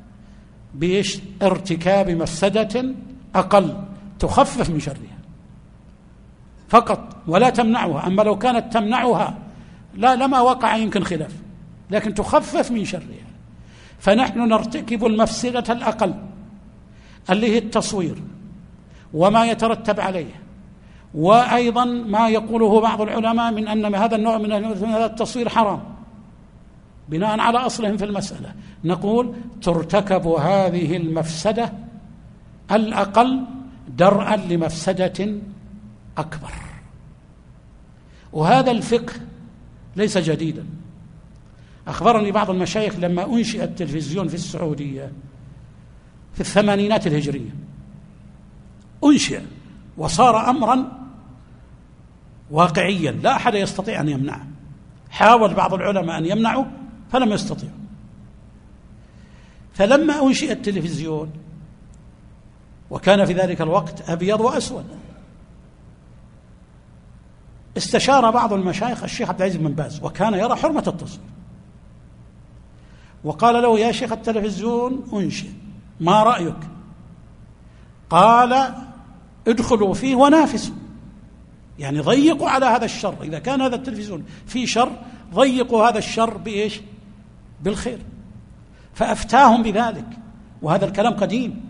بارتكاب مفسدة أقل تخفف من شرها فقط ولا تمنعها. أما لو كانت تمنعها لما وقع يمكن خلاف، لكن تخفف من شرها. فنحن نرتكب المفسدة الأقل اللي هي التصوير وما يترتب عليه، وأيضا ما يقوله بعض العلماء من أن هذا النوع من هذا التصوير حرام بناء على أصلهم في المسألة. نقول ترتكب هذه المفسدة الأقل درءا لمفسدة أكبر. وهذا الفقه ليس جديدا. أخبرني بعض المشايخ لما أنشئ التلفزيون في السعودية في الثمانينات الهجرية، أنشئ وصار أمرا واقعيا لا أحد يستطيع أن يمنعه. حاول بعض العلماء أن يمنعوا فلم يستطيعوا. فلما أنشئ التلفزيون وكان في ذلك الوقت أبيض وأسود، استشار بعض المشايخ الشيخ عبد العزيز بن باز وكان يرى حرمة التصوير، وقال له يا شيخ التلفزيون أنشئ، ما رأيك؟ قال ادخلوا فيه ونافسوا، يعني ضيقوا على هذا الشر. إذا كان هذا التلفزيون فيه شر ضيقوا هذا الشر بإيش؟ بالخير. فأفتاهم بذلك، وهذا الكلام قديم.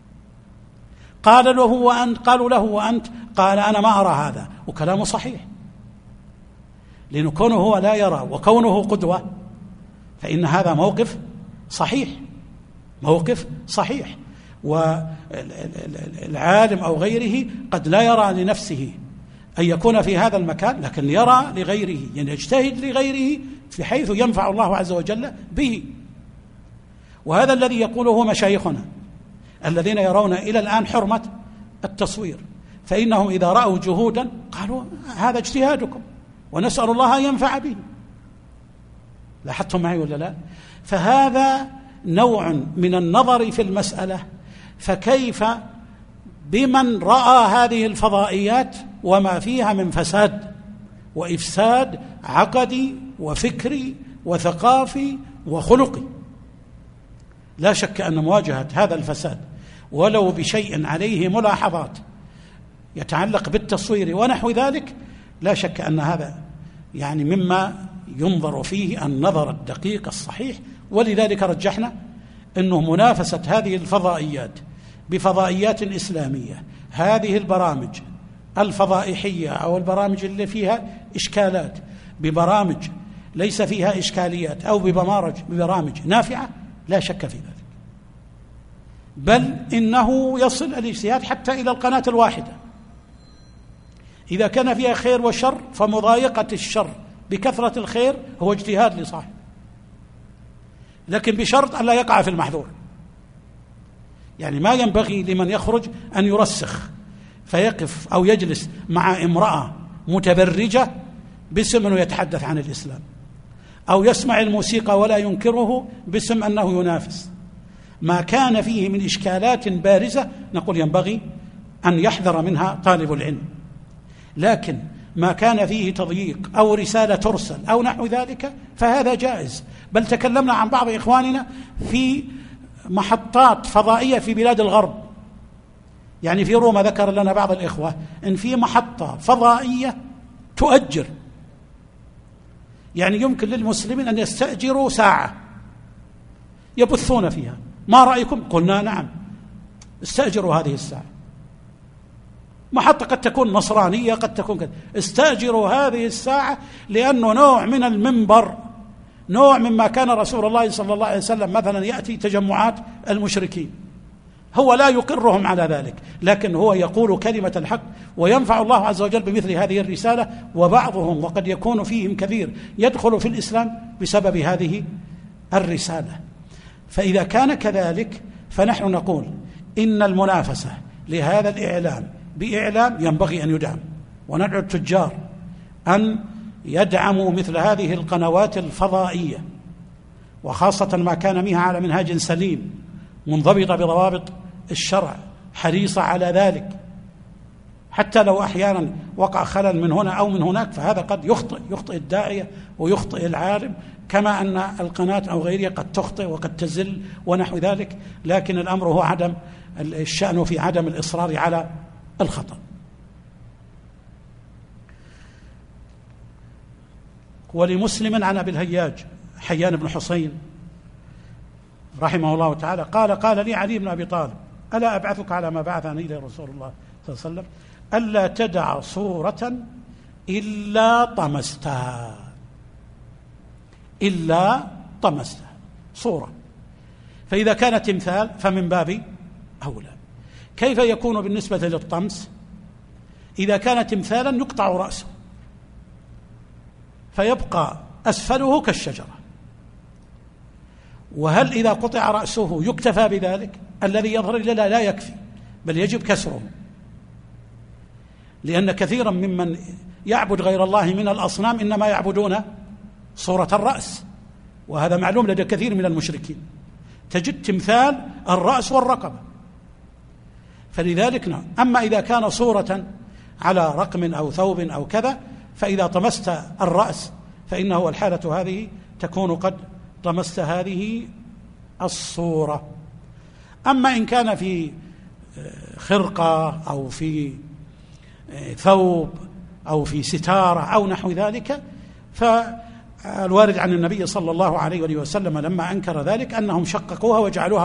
قالوا له وأنت؟ قال أنا ما أرى هذا، وكلامه صحيح، لأنه كونه هو لا يرى وكونه قدوة فإن هذا موقف صحيح، موقف صحيح. والعالم أو غيره قد لا يرى لنفسه أن يكون في هذا المكان، لكن يرى لغيره، يعني يجتهد لغيره في حيث ينفع الله عز وجل به. وهذا الذي يقوله مشايخنا الذين يرون إلى الآن حرمة التصوير، فإنهم إذا رأوا جهودا قالوا هذا اجتهادكم ونسأل الله أن ينفع به. لاحظتم معي ولا لا؟ فهذا نوع من النظر في المسألة. فكيف بمن رأى هذه الفضائيات وما فيها من فساد وإفساد عقدي وفكري وثقافي وخلقي؟ لا شك أن مواجهة هذا الفساد ولو بشيء عليه ملاحظات يتعلق بالتصوير ونحو ذلك، لا شك أن هذا يعني مما ينظر فيه النظر الدقيق الصحيح. ولذلك رجحنا أنه منافسة هذه الفضائيات بفضائيات إسلامية، هذه البرامج الفضائحية أو البرامج اللي فيها إشكالات ببرامج ليس فيها إشكاليات أو ببرامج نافعة، لا شك في ذلك. بل إنه يصل الاجتهاد حتى إلى القناة الواحدة، إذا كان فيها خير وشر فمضايقة الشر بكثرة الخير هو اجتهاد لصاحب، لكن بشرط أن لا يقع في المحظور. يعني ما ينبغي لمن يخرج أن يرسخ فيقف أو يجلس مع امرأة متبرجة باسم أنه يتحدث عن الإسلام، أو يسمع الموسيقى ولا ينكره باسم أنه ينافس. ما كان فيه من إشكالات بارزة نقول ينبغي أن يحذر منها طالب العلم، لكن ما كان فيه تضييق أو رسالة ترسل أو نحو ذلك فهذا جائز. بل تكلمنا عن بعض إخواننا في محطات فضائية في بلاد الغرب، يعني في روما ذكر لنا بعض الإخوة أن في محطة فضائية تؤجر، يعني يمكن للمسلمين أن يستأجروا ساعة يبثون فيها. ما رأيكم؟ قلنا نعم، استأجروا هذه الساعة. محطة قد تكون نصرانية قد تكون كذا، استأجروا هذه الساعة، لأنه نوع من المنبر، نوع مما كان رسول الله صلى الله عليه وسلم مثلا يأتي تجمعات المشركين، هو لا يقرهم على ذلك، لكن هو يقول كلمة الحق وينفع الله عز وجل بمثل هذه الرسالة. وبعضهم وقد يكون فيهم كثير يدخل في الإسلام بسبب هذه الرسالة. فإذا كان كذلك فنحن نقول إن المنافسة لهذا الإعلام بإعلام ينبغي أن يدعم، وندعو التجار أن يدعموا مثل هذه القنوات الفضائية، وخاصة ما كان منها على منهاج سليم منضبطة بضوابط الشرع، حريصة على ذلك، حتى لو أحيانا وقع خلل من هنا أو من هناك فهذا قد يخطئ الداعية ويخطئ العالم، كما أن القناة أو غيرها قد تخطئ وقد تزل ونحو ذلك. لكن الأمر هو الشأن في عدم الإصرار على الخطأ. ولمسلم عن أبي الهياج حيان بن حسين رحمه الله تعالى قال لي علي بن أبي طالب: ألا أبعثك على ما بعثني إليه رسول الله صلى الله عليه وسلم؟ ألا تدع صورة إلا طمستها، إلا طمستها صورة. فإذا كانت تمثال فمن باب أولى. كيف يكون بالنسبة للطمس؟ إذا كانت تمثالا يقطع رأسه فيبقى أسفله كالشجرة. وهل إذا قطع رأسه يكتفى بذلك؟ الذي يظهر لنا لا يكفي، بل يجب كسره، لأن كثيرا ممن يعبد غير الله من الأصنام إنما يعبدون صورة الرأس، وهذا معلوم لدى كثير من المشركين، تجد تمثال الرأس والرقبة. فلذلك نعم. أما إذا كان صورة على رقم أو ثوب أو كذا، فإذا طمست الرأس فإنه الحالة هذه تكون قد طمست هذه الصورة. أما إن كان في خرقة أو في ثوب أو في ستارة أو نحو ذلك، فالوارد عن النبي صلى الله عليه وسلم لما أنكر ذلك أنهم شققوها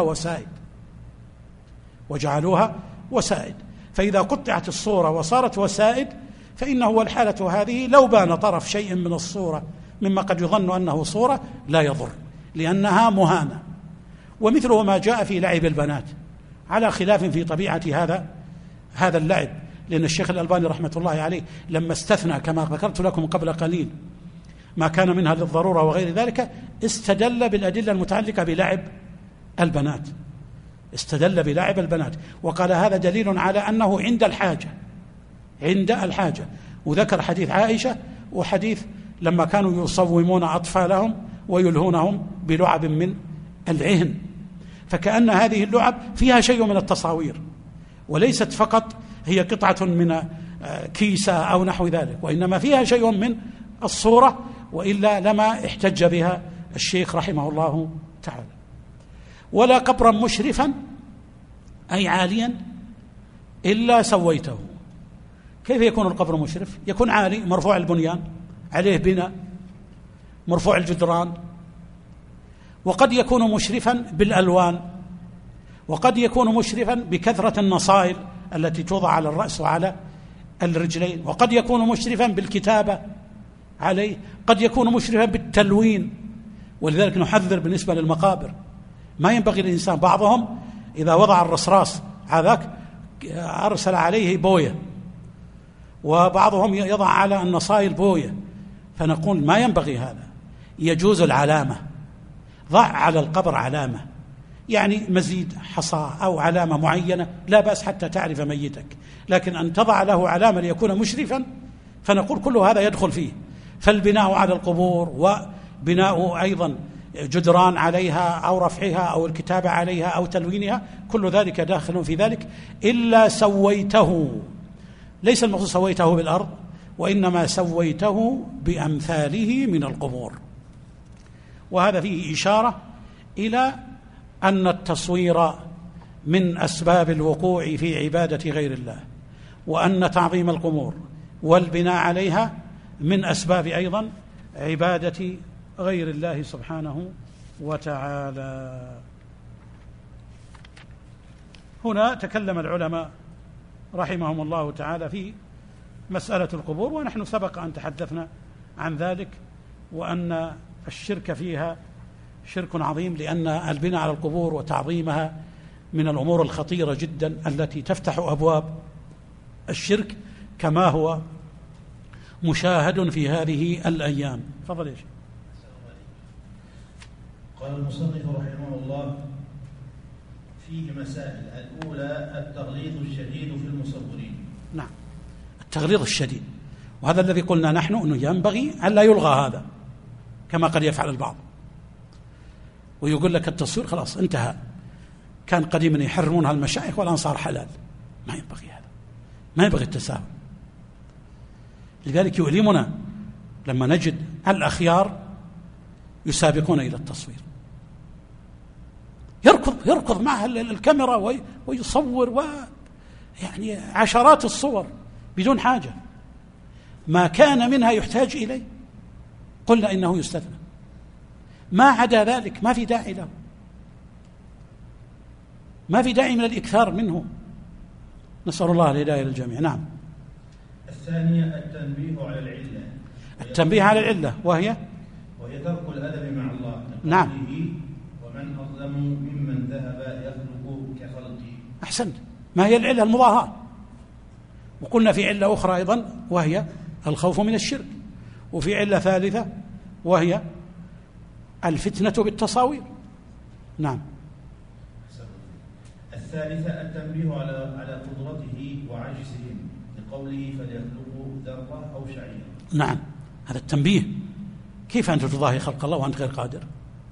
وجعلوها وسائد. فإذا قطعت الصورة وصارت وسائد فإنه الحالة هذه لو بان طرف شيء من الصورة مما قد يظن أنه صورة لا يضر، لأنها مهانة. ومثله ما جاء في لعب البنات، على خلاف في طبيعة هذا اللعب، لأن الشيخ الألباني رحمة الله عليه لما استثنى كما ذكرت لكم قبل قليل ما كان منها للضرورة وغير ذلك، استدل بالأدلة المتعلقة بلعب البنات، استدل بلعب البنات وقال هذا دليل على أنه عند الحاجة، وذكر حديث عائشة وحديث لما كانوا يصومون أطفالهم ويلهونهم بلعب من العهن، فكأن هذه اللعب فيها شيء من التصاوير وليست فقط هي قطعة من كيسة أو نحو ذلك، وإنما فيها شيء من الصورة، وإلا لما احتج بها الشيخ رحمه الله تعالى. ولا قبرا مشرفا أي عاليا إلا سويته. كيف يكون القبر مشرف؟ يكون عالي مرفوع البنيان، عليه بناء، مرفوع الجدران، وقد يكون مشرفا بالألوان، وقد يكون مشرفا بكثرة النصائل التي توضع على الرأس وعلى الرجلين، وقد يكون مشرفا بالكتابة عليه، قد يكون مشرفا بالتلوين. ولذلك نحذر بالنسبة للمقابر، ما ينبغي للإنسان، بعضهم إذا وضع الرصراص هذاك أرسل عليه بوية، وبعضهم يضع على النصائل بوية، فنقول ما ينبغي هذا. يجوز العلامة، ضع على القبر علامة، يعني مزيد حصى أو علامة معينة لا بأس حتى تعرف ميتك، لكن أن تضع له علامة ليكون مشرفا فنقول كل هذا يدخل فيه. فالبناء على القبور وبناء أيضا جدران عليها أو رفعها أو الكتابة عليها أو تلوينها، كل ذلك داخل في ذلك. إلا سويته، ليس المقصود سويته بالأرض، وإنما سويته بأمثاله من القبور. وهذا فيه إشارة إلى أن التصوير من أسباب الوقوع في عبادة غير الله، وأن تعظيم القبور والبناء عليها من أسباب أيضا عبادة غير الله سبحانه وتعالى. هنا تكلم العلماء رحمهم الله تعالى في مسألة القبور، ونحن سبق أن تحدثنا عن ذلك، وأن الشرك فيها شرك عظيم، لأن البناء على القبور وتعظيمها من الأمور الخطيرة جدا التي تفتح أبواب الشرك كما هو مشاهد في هذه الأيام. تفضل يا شيخ. قال المصنف رحمه الله: فيه مسائل. الأولى التغليظ الشديد في المصورين. نعم، التغليظ الشديد، وهذا الذي قلنا نحن أنه ينبغي أن لا يلغى هذا كما قد يفعل البعض، ويقول لك التصوير خلاص انتهى، كان قديما يحرمونها المشايخ والآن صار حلال. ما ينبغي هذا، ما ينبغي التساهل. لذلك يؤلمنا لما نجد الأخيار يسابقون إلى التصوير، يركض معها الكاميرا ويصور يعني عشرات الصور بدون حاجة، ما كان منها يحتاج إليه قلنا إنه يستثنى، ما عدا ذلك ما في داعي له، ما في داعي من الإكثار منه. نسأل الله الهداية للجميع. نعم. الثانية التنبيه على العلة. التنبيه على العلة وهي ترك الأدب مع الله. نعم. ومن أظلم ممن ذهب يخلق كخلقه. أحسنت. ما هي العلة؟ المضاهاة. وقلنا في علة أخرى أيضا وهي الخوف من الشرك، وفي علة ثالثة وهي الفتنة بالتصاوير. نعم. الثالثة التنبيه على قدرته وعجزهم، لقوله فليخلقوا ذرة أو شعيرا. نعم، هذا التنبيه. كيف أنت تضاهي خلق الله وأنت غير قادر؟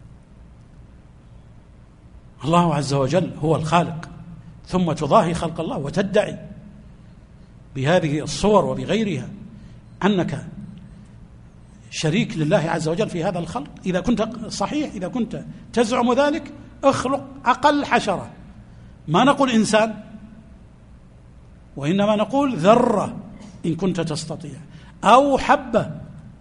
الله عز وجل هو الخالق، ثم تضاهي خلق الله وتدعي بهذه الصور وبغيرها أنك شريك لله عز وجل في هذا الخلق. إذا كنت صحيح، إذا كنت تزعم ذلك، اخلق أقل حشرة، ما نقول إنسان، وإنما نقول ذرة إن كنت تستطيع، أو حبة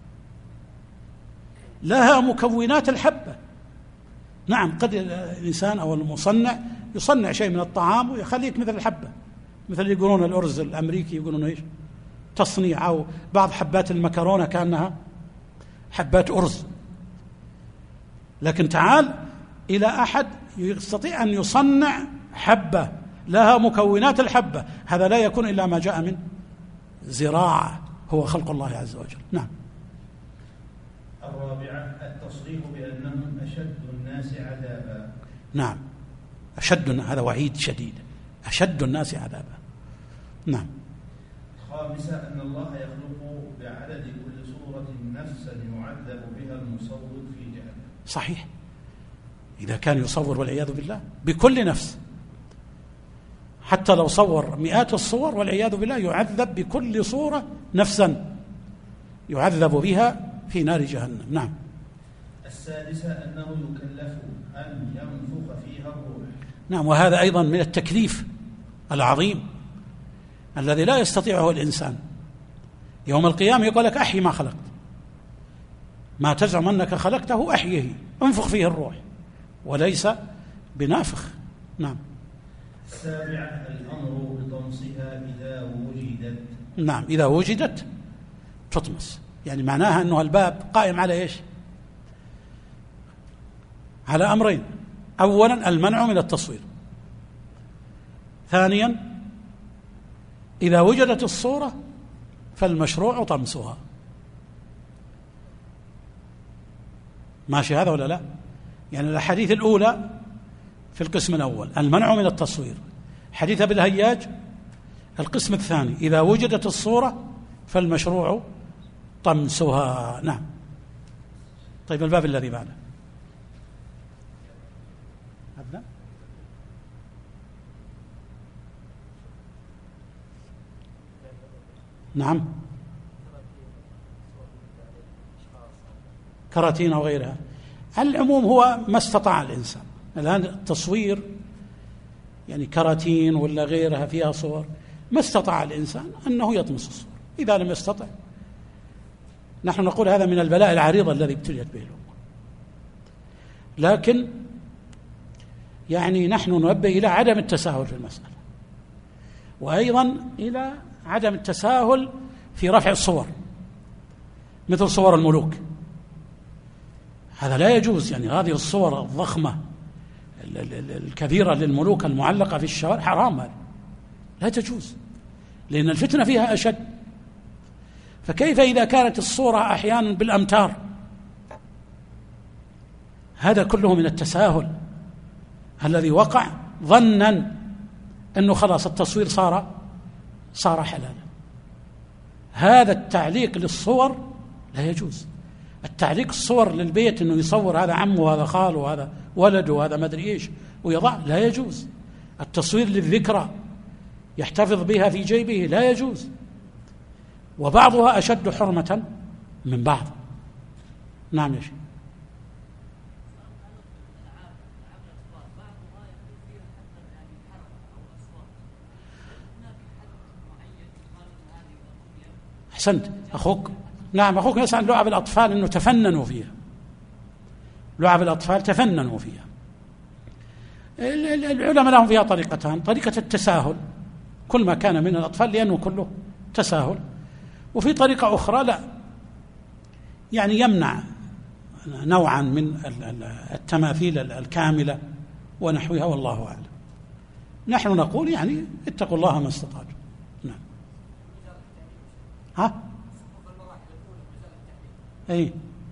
لها مكونات الحبة. نعم، قد الإنسان أو المصنع يصنع شيء من الطعام ويخليك مثل الحبة، مثل يقولون الأرز الأمريكي يقولون إيش تصنيع، أو بعض حبات المكرونة كأنها حبات أرز. لكن تعال إلى أحد يستطيع أن يصنع حبة لها مكونات الحبة، هذا لا يكون إلا ما جاء من زراعة هو خلق الله عز وجل. نعم. الرابعة التصريح بأنهم أشد الناس عذابا. نعم، هذا وعيد شديد، أشد الناس عذابا. نعم. الخامسة أن الله يخلق بعدد كل صورة نفسا يعذب بها المصور في جهنم. صحيح، إذا كان يصور والعياذ بالله بكل نفس، حتى لو صور مئات الصور والعياذ بالله يعذب بكل صورة نفسا يعذب بها في نار جهنم. نعم. السادسة أنه يكلف أن ينفخ فيها الروح. نعم، وهذا أيضا من التكليف العظيم الذي لا يستطيعه الإنسان. يوم القيامة يقول لك أحي ما خلقت، ما تزعم أنك خلقته أحيه، انفخ فيه الروح، وليس بنافخ. نعم. السابعة الأمر بطمسها إذا وجدت. نعم، إذا وجدت تطمس، يعني معناها أنه الباب قائم على إيش؟ على أمرين: أولا المنع من التصوير، ثانيا إذا وجدت الصورة فالمشروع طمسها. ماشي هذا ولا لا؟ يعني الأحاديث الأولى في القسم الأول المنع من التصوير، حديث أبي الهياج القسم الثاني إذا وجدت الصورة فالمشروع طمسها. نعم. طيب الباب الذي بعده أبدأ. نعم، كراتين أو غيرها. العموم هو ما استطاع الإنسان. الآن التصوير يعني كراتين ولا غيرها فيها صور، ما استطاع الإنسان أنه يطمس الصور. إذا لم يستطع، نحن نقول هذا من البلاء العريض الذي ابتليت به الأمة. لكن يعني نحن ننبه إلى عدم التساهل في المسألة، وأيضا إلى عدم التساهل في رفع الصور مثل صور الملوك. هذا لا يجوز، يعني هذه الصور الضخمة الكبيرة للملوك المعلقة في الشوارع حرام، لا تجوز، لأن الفتنة فيها أشد. فكيف إذا كانت الصورة أحيانا بالأمتار؟ هذا كله من التساهل الذي وقع ظنا أنه خلاص التصوير صار حلالا. هذا التعليق للصور لا يجوز. التعليق الصور للبيت أنه يصور هذا عمه وهذا خاله وهذا ولده وهذا ما أدري إيش ويضع، لا يجوز. التصوير للذكرى يحتفظ بها في جيبه لا يجوز، وبعضها أشد حرمة من بعض. نعم يا شيخ. أحسنت أخوك. نعم، أخوك يسأل عن لعب الأطفال أنه تفننوا فيها. لعب الأطفال تفننوا فيها. العلماء لهم فيها طريقتان: طريقة التساهل كل ما كان من الأطفال لأنه كله تساهل، وفي طريقة أخرى لا، يعني يمنع نوعا من التماثيل الكاملة ونحوها، والله أعلم. نحن نقول يعني اتقوا الله ما استطعتم. نعم. ها؟ أي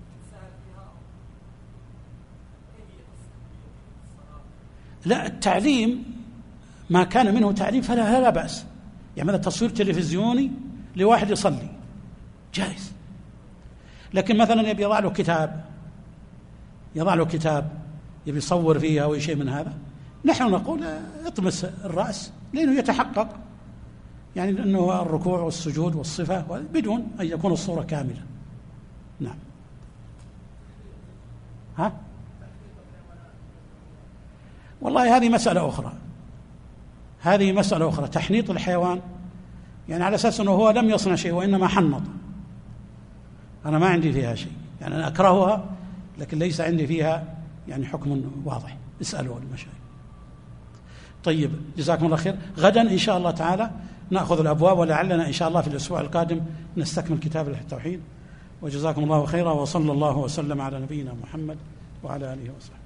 لا، التعليم ما كان منه تعليم فلا بأس. يعني مثلا تصوير تلفزيوني لواحد يصلي جائز، لكن مثلا يبي يضع له كتاب يبي يصور فيه أو شيء من هذا، نحن نقول اطمس الرأس، لأنه يتحقق يعني أنه الركوع والسجود والصفة بدون أن يكون الصورة كاملة. نعم. ها؟ والله هذه مسألة أخرى. تحنيط الحيوان يعني على أساس أنه هو لم يصنع شيء وإنما حنط، أنا ما عندي فيها شيء، يعني أنا أكرهها لكن ليس عندي فيها يعني حكم واضح. اسألوا المشايخ. طيب، جزاكم الله خير. غدا إن شاء الله تعالى نأخذ الأبواب، ولعلنا إن شاء الله في الأسبوع القادم نستكمل كتاب التوحيد. وجزاكم الله خيرا، وصلى الله وسلم على نبينا محمد وعلى آله وصحبه.